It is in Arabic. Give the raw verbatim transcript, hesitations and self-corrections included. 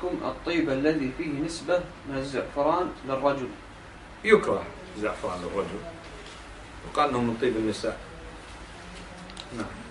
حكم الطيب الذي فيه نسبة من الزعفران للرجل؟ يكره زعفران للرجل، وقال أنه من طيب النساء. نعم.